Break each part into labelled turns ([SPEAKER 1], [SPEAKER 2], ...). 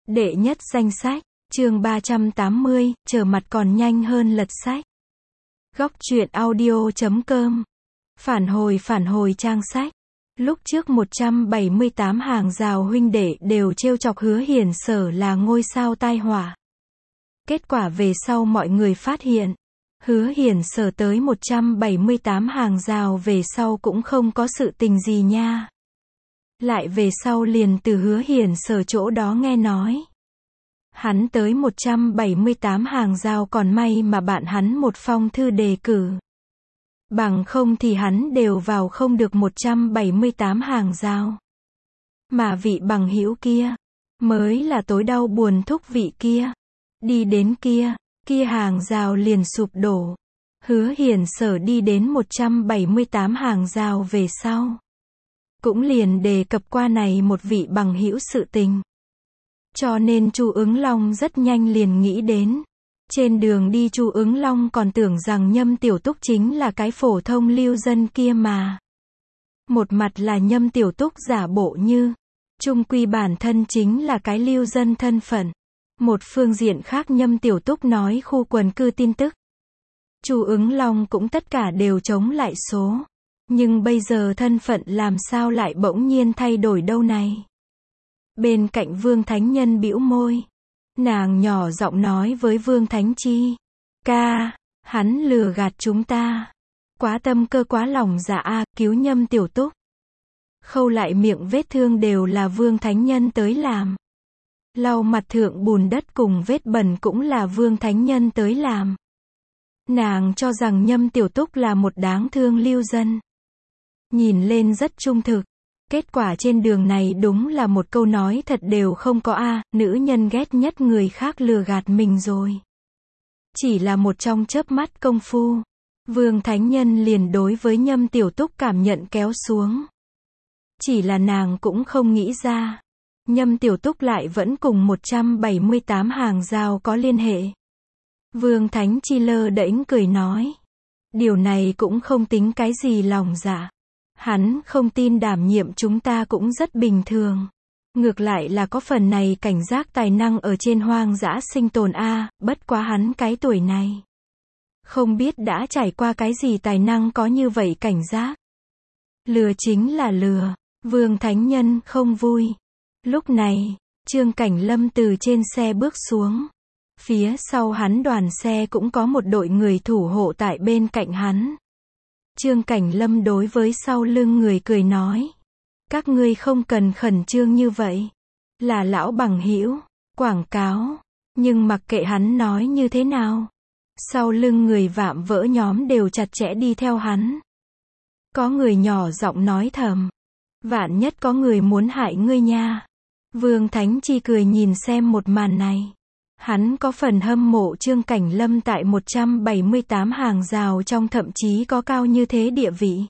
[SPEAKER 1] Đệ nhất danh sách, chương 380, trở mặt còn nhanh hơn lật sách. Góc truyện audio.com. Phản hồi trang sách. Lúc trước 178 hàng rào huynh đệ đều trêu chọc Hứa Hiển Sở là ngôi sao tai họa. Kết quả về sau mọi người phát hiện, Hứa Hiển Sở tới 178 hàng rào về sau cũng không có sự tình gì nha. Lại về sau liền từ Hứa Hiển Sở chỗ đó nghe nói, hắn tới 178 hàng rào còn may mà bạn hắn một phong thư đề cử. Bằng không thì hắn đều vào không được 178 hàng rào. Mà vị bằng hữu kia, mới là tối đau buồn thúc vị kia. Đi đến kia hàng rào liền sụp đổ. Hứa Hiển Sở đi đến 178 hàng rào về sau, cũng liền đề cập qua này một vị bằng hữu sự tình. Cho nên Chu Ứng Long rất nhanh liền nghĩ đến. Trên đường đi Chu Ứng Long còn tưởng rằng Nhâm Tiểu Túc chính là cái phổ thông lưu dân kia mà. Một mặt là Nhâm Tiểu Túc giả bộ như, chung quy bản thân chính là cái lưu dân thân phận. Một phương diện khác Nhâm Tiểu Túc nói khu quần cư tin tức, Chu Ứng Long cũng tất cả đều chống lại số. Nhưng bây giờ thân phận làm sao lại bỗng nhiên thay đổi đâu này. Bên cạnh Vương Thánh Nhân bĩu môi. Nàng nhỏ giọng nói với Vương Thánh Chi. Ca, hắn lừa gạt chúng ta. Quá tâm cơ quá lòng dạ a, cứu Nhâm Tiểu Túc. Khâu lại miệng vết thương đều là Vương Thánh Nhân tới làm. Lau mặt thượng bùn đất cùng vết bẩn cũng là Vương Thánh Nhân tới làm. Nàng cho rằng Nhâm Tiểu Túc là một đáng thương lưu dân. Nhìn lên rất trung thực. Kết quả trên đường này đúng là một câu nói thật đều không có a, nữ nhân ghét nhất người khác lừa gạt mình rồi. Chỉ là một trong chớp mắt công phu, Vương Thánh Nhân liền đối với Nhâm Tiểu Túc cảm nhận kéo xuống. Chỉ là nàng cũng không nghĩ ra, Nhâm Tiểu Túc lại vẫn cùng 178 hàng rào có liên hệ. Vương Thánh Chi lơ đễnh cười nói, điều này cũng không tính cái gì lòng dạ. Hắn không tin đảm nhiệm chúng ta cũng rất bình thường. Ngược lại là có phần này cảnh giác tài năng ở trên hoang dã sinh tồn a, bất quá hắn cái tuổi này. Không biết đã trải qua cái gì tài năng có như vậy cảnh giác. Lừa chính là lừa. Vương Thánh Nhân không vui. Lúc này, Trương Cảnh Lâm từ trên xe bước xuống. Phía sau hắn đoàn xe cũng có một đội người thủ hộ tại bên cạnh hắn. Trương Cảnh Lâm đối với sau lưng người cười nói. Các ngươi không cần khẩn trương như vậy. Là lão bằng hữu, quảng cáo. Nhưng mặc kệ hắn nói như thế nào. Sau lưng người vạm vỡ nhóm đều chặt chẽ đi theo hắn. Có người nhỏ giọng nói thầm. Vạn nhất có người muốn hại ngươi nha. Vương Thánh Chi cười nhìn xem một màn này. Hắn có phần hâm mộ Trương Cảnh Lâm tại 178 hàng rào trong thậm chí có cao như thế địa vị.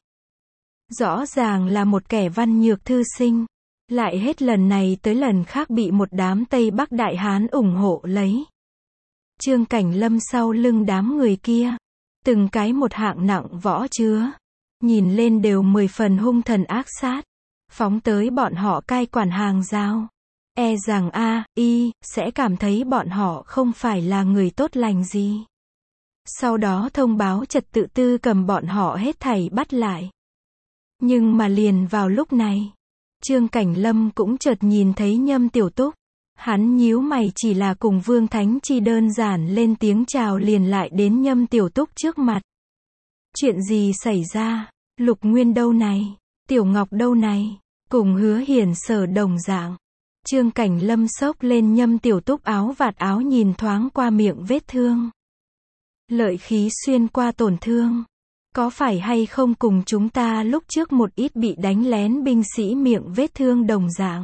[SPEAKER 1] Rõ ràng là một kẻ văn nhược thư sinh. Lại hết lần này tới lần khác bị một đám Tây Bắc Đại Hán ủng hộ lấy. Trương Cảnh Lâm sau lưng đám người kia. Từng cái một hạng nặng võ chứa. Nhìn lên đều 10 phần hung thần ác sát. Phóng tới bọn họ cai quản hàng rào. E rằng sẽ cảm thấy bọn họ không phải là người tốt lành gì. Sau đó thông báo trật tự tư cầm bọn họ hết thảy bắt lại. Nhưng mà liền vào lúc này, Trương Cảnh Lâm cũng chợt nhìn thấy Nhâm Tiểu Túc. Hắn nhíu mày chỉ là cùng Vương Thánh Chi đơn giản lên tiếng chào liền lại đến Nhâm Tiểu Túc trước mặt. Chuyện gì xảy ra? Lục Nguyên đâu này? Tiểu Ngọc đâu này? Cùng Hứa Hiển Sở đồng dạng. Trương Cảnh Lâm xốc lên Nhâm Tiểu Túc áo vạt áo nhìn thoáng qua miệng vết thương. Lợi khí xuyên qua tổn thương. Có phải hay không cùng chúng ta lúc trước một ít bị đánh lén binh sĩ miệng vết thương đồng dạng.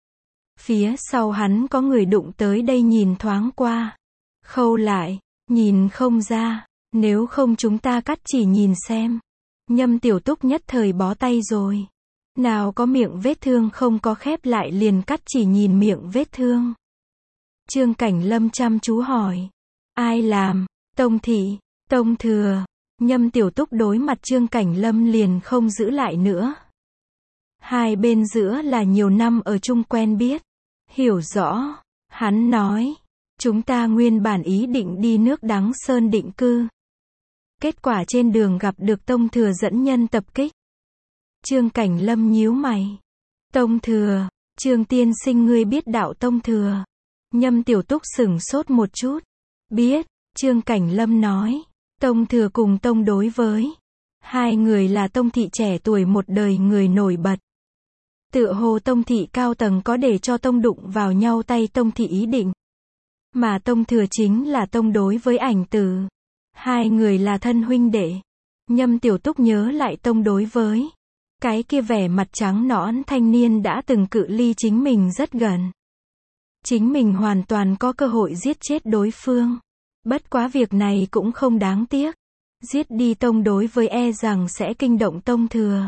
[SPEAKER 1] Phía sau hắn có người đụng tới đây nhìn thoáng qua. Khâu lại, nhìn không ra, nếu không chúng ta cắt chỉ nhìn xem. Nhâm Tiểu Túc nhất thời bó tay rồi. Nào có miệng vết thương không có khép lại liền cắt chỉ nhìn miệng vết thương. Trương Cảnh Lâm chăm chú hỏi. Ai làm? Tông thị, Tông thừa. Nhâm Tiểu Túc đối mặt Trương Cảnh Lâm liền không giữ lại nữa. Hai bên giữa là nhiều năm ở chung quen biết. Hiểu rõ. Hắn nói, chúng ta nguyên bản ý định đi nước Đắng Sơn định cư. Kết quả trên đường gặp được Tông Thừa dẫn nhân tập kích. Trương Cảnh Lâm nhíu mày. Tông Thừa, Trương tiên sinh ngươi biết đạo Tông Thừa? Nhâm Tiểu Túc sửng sốt một chút. Biết, Trương Cảnh Lâm nói. Tông Thừa cùng Tông đối với. Hai người là Tông thị trẻ tuổi một đời người nổi bật. Tựa hồ Tông thị cao tầng có để cho Tông đụng vào nhau tay Tông thị ý định. Mà Tông Thừa chính là Tông đối với Ảnh Tử. Hai người là thân huynh đệ. Nhâm Tiểu Túc nhớ lại Tông đối với. Cái kia vẻ mặt trắng nõn thanh niên đã từng cự ly chính mình rất gần. Chính mình hoàn toàn có cơ hội giết chết đối phương. Bất quá việc này cũng không đáng tiếc. Giết đi Tông đối với e rằng sẽ kinh động Tông Thừa.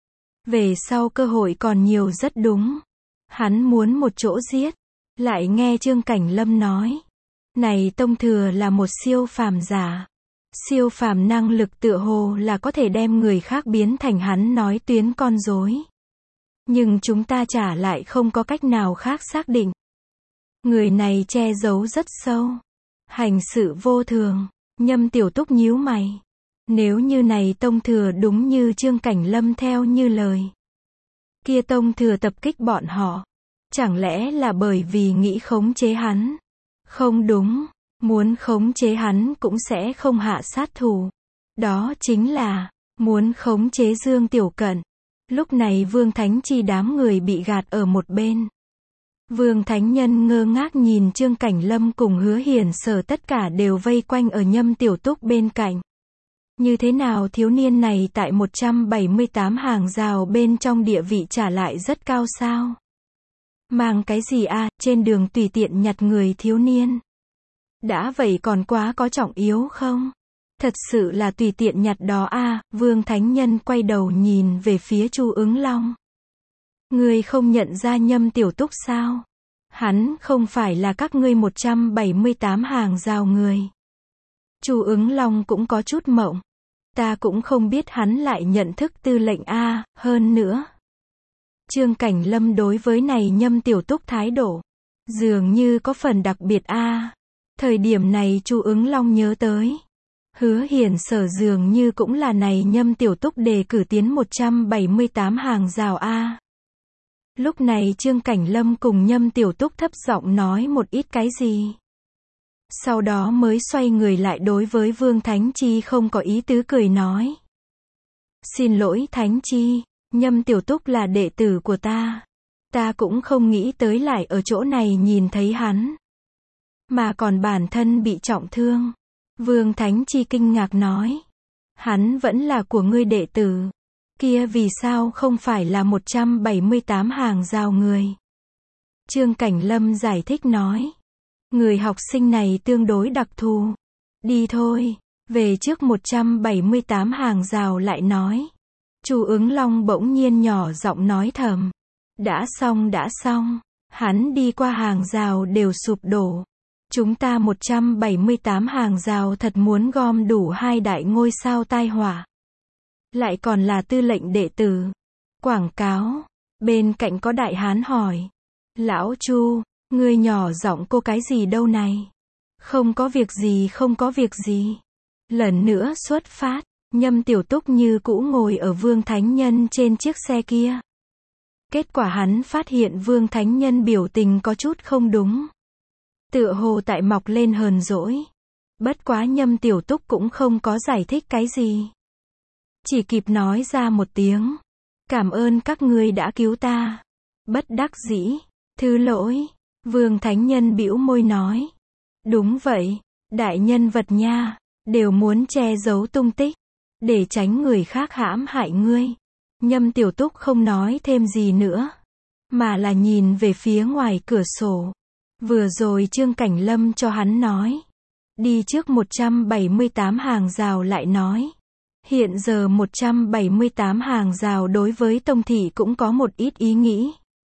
[SPEAKER 1] Về sau cơ hội còn nhiều rất đúng. Hắn muốn một chỗ giết. Lại nghe Trương Cảnh Lâm nói. Này Tông Thừa là một siêu phàm giả. Siêu phàm năng lực tựa hồ là có thể đem người khác biến thành hắn nói tuyến con rối. Nhưng chúng ta trả lại không có cách nào khác xác định. Người này che giấu rất sâu. Hành sự vô thường. Nhâm Tiểu Túc nhíu mày. Nếu như này Tông Thừa đúng như Trương Cảnh Lâm theo như lời. Kia Tông Thừa tập kích bọn họ. Chẳng lẽ là bởi vì nghĩ khống chế hắn? Không đúng. Muốn khống chế hắn cũng sẽ không hạ sát thủ. Đó chính là muốn khống chế Dương Tiểu Cận. Lúc này Vương Thánh Chi đám người bị gạt ở một bên. Vương Thánh Nhân ngơ ngác nhìn Trương Cảnh Lâm cùng Hứa Hiển Sở tất cả đều vây quanh ở Nhâm Tiểu Túc bên cạnh. Như thế nào thiếu niên này tại 178 hàng rào bên trong địa vị trả lại rất cao sao? Mang cái gì a, trên đường tùy tiện nhặt người thiếu niên. Đã vậy còn quá có trọng yếu không? Thật sự là tùy tiện nhặt đó a. Vương Thánh Nhân quay đầu nhìn về phía Chu Ứng Long. Ngươi không nhận ra Nhâm Tiểu Túc sao? Hắn không phải là các ngươi 178 hàng rào người. Chu Ứng Long cũng có chút mộng. Ta cũng không biết hắn lại nhận thức tư lệnh a, hơn nữa. Trương Cảnh Lâm đối với này Nhâm Tiểu Túc thái độ. Dường như có phần đặc biệt a. Thời điểm này Chu Ứng Long nhớ tới. Hứa Hiển Sở dường như cũng là này Nhâm Tiểu Túc đề cử tiến 178 hàng rào a. Lúc này Trương Cảnh Lâm cùng Nhâm Tiểu Túc thấp giọng nói một ít cái gì. Sau đó mới xoay người lại đối với Vương Thánh Chi không có ý tứ cười nói. Xin lỗi Thánh Chi, Nhâm Tiểu Túc là đệ tử của ta. Ta cũng không nghĩ tới lại ở chỗ này nhìn thấy hắn. Mà còn bản thân bị trọng thương. Vương Thánh Chi kinh ngạc nói. Hắn vẫn là của ngươi đệ tử. Kia vì sao không phải là 178 hàng rào người? Trương Cảnh Lâm giải thích nói. Người học sinh này tương đối đặc thù. Đi thôi, về trước 178 hàng rào lại nói. Chu Ứng Long bỗng nhiên nhỏ giọng nói thầm. Đã xong. Hắn đi qua hàng rào đều sụp đổ. Chúng ta 178 hàng rào thật muốn gom đủ 2 đại ngôi sao tai họa. Lại còn là tư lệnh đệ tử. Quảng cáo. Bên cạnh có đại hán hỏi. Lão Chu, ngươi nhỏ giọng cô cái gì đâu này? Không có việc gì. Lần nữa xuất phát. Nhâm Tiểu Túc như cũ ngồi ở Vương Thánh Nhân trên chiếc xe kia. Kết quả hắn phát hiện Vương Thánh Nhân biểu tình có chút không đúng. Tựa hồ tại mọc lên hờn dỗi. Bất quá Nhâm Tiểu Túc cũng không có giải thích cái gì. Chỉ kịp nói ra một tiếng. Cảm ơn các ngươi đã cứu ta. Bất đắc dĩ. Thứ lỗi. Vương Thánh Nhân bĩu môi nói. Đúng vậy. Đại nhân vật nha. Đều muốn che giấu tung tích. Để tránh người khác hãm hại ngươi. Nhâm Tiểu Túc không nói thêm gì nữa. Mà là nhìn về phía ngoài cửa sổ. Vừa rồi Trương Cảnh Lâm cho hắn nói. Đi trước 178 hàng rào lại nói. Hiện giờ 178 hàng rào đối với Tông thị cũng có một ít ý nghĩ.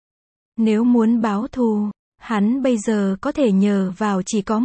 [SPEAKER 1] Nếu muốn báo thù, hắn bây giờ có thể nhờ vào chỉ có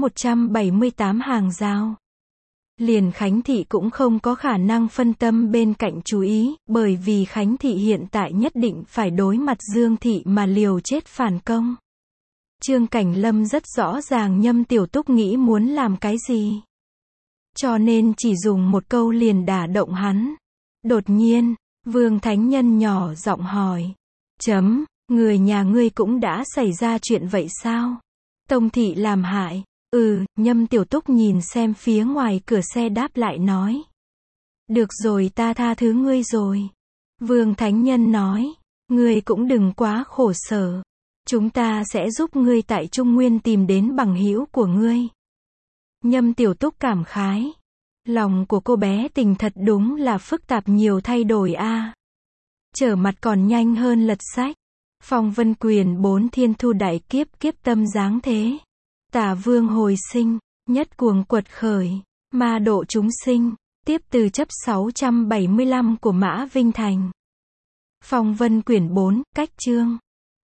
[SPEAKER 1] 178 hàng rào. Liền Khánh thị cũng không có khả năng phân tâm bên cạnh chú ý, bởi vì Khánh thị hiện tại nhất định phải đối mặt Dương thị mà liều chết phản công. Trương Cảnh Lâm rất rõ ràng Nhâm Tiểu Túc nghĩ muốn làm cái gì. Cho nên chỉ dùng một câu liền đả động hắn. Đột nhiên, Vương Thánh Nhân nhỏ giọng hỏi. Người nhà ngươi cũng đã xảy ra chuyện vậy sao? Tông thị làm hại. Nhâm Tiểu Túc nhìn xem phía ngoài cửa xe đáp lại nói. Được rồi, ta tha thứ ngươi rồi. Vương Thánh Nhân nói. Ngươi cũng đừng quá khổ sở. Chúng ta sẽ giúp ngươi tại Trung Nguyên tìm đến bằng hữu của ngươi. Nhâm Tiểu Túc cảm khái. Lòng của cô bé Tình thật đúng là phức tạp nhiều thay đổi a. Trở mặt còn nhanh hơn lật sách. Phong Vân Quyền 4 Thiên Thu Đại Kiếp, kiếp tâm giáng thế. Tả Vương hồi sinh, nhất cuồng quật khởi, ma độ chúng sinh. Tiếp từ chấp 675 của Mã Vinh Thành. Phong Vân Quyển 4, cách chương